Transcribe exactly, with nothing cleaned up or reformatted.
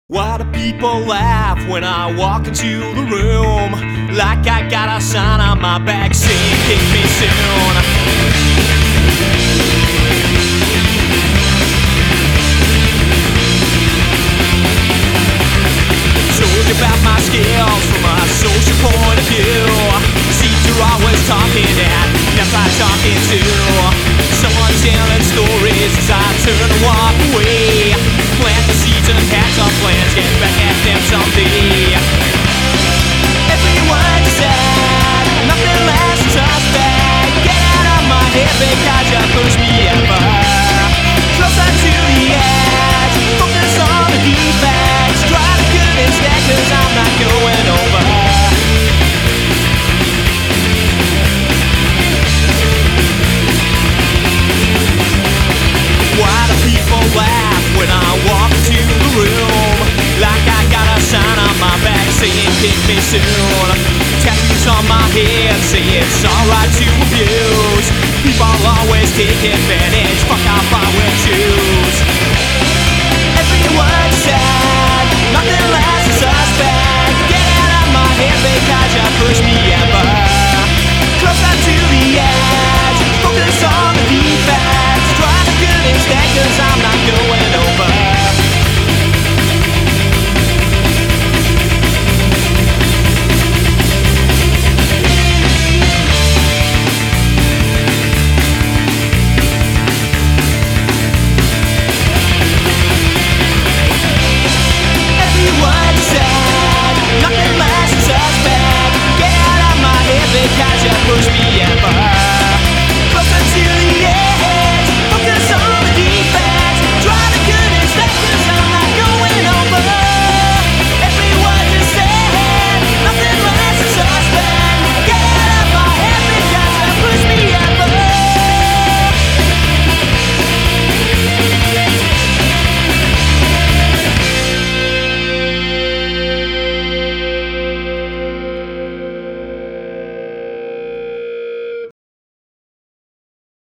Why do people laugh when I walk into the room? Like I got a sign on my back saying kick me soon. Told you about my skills from a social point of view. Seems you're always talking at, never talking to. Someone telling stories as I turn and walk away. Plant the seeds and hatch our plans, get back at them someday. Everyone said nothing lasts us back. Get out of my head because you push me ever closer to the edge. Focus on the defects, try the good instead, cause I'm not going over. Why do people laugh when I walk into the room? Like I got a sign on my back saying kick me soon. Tattoos on my head say it's alright to abuse. People always take advantage, fuck off I will choose.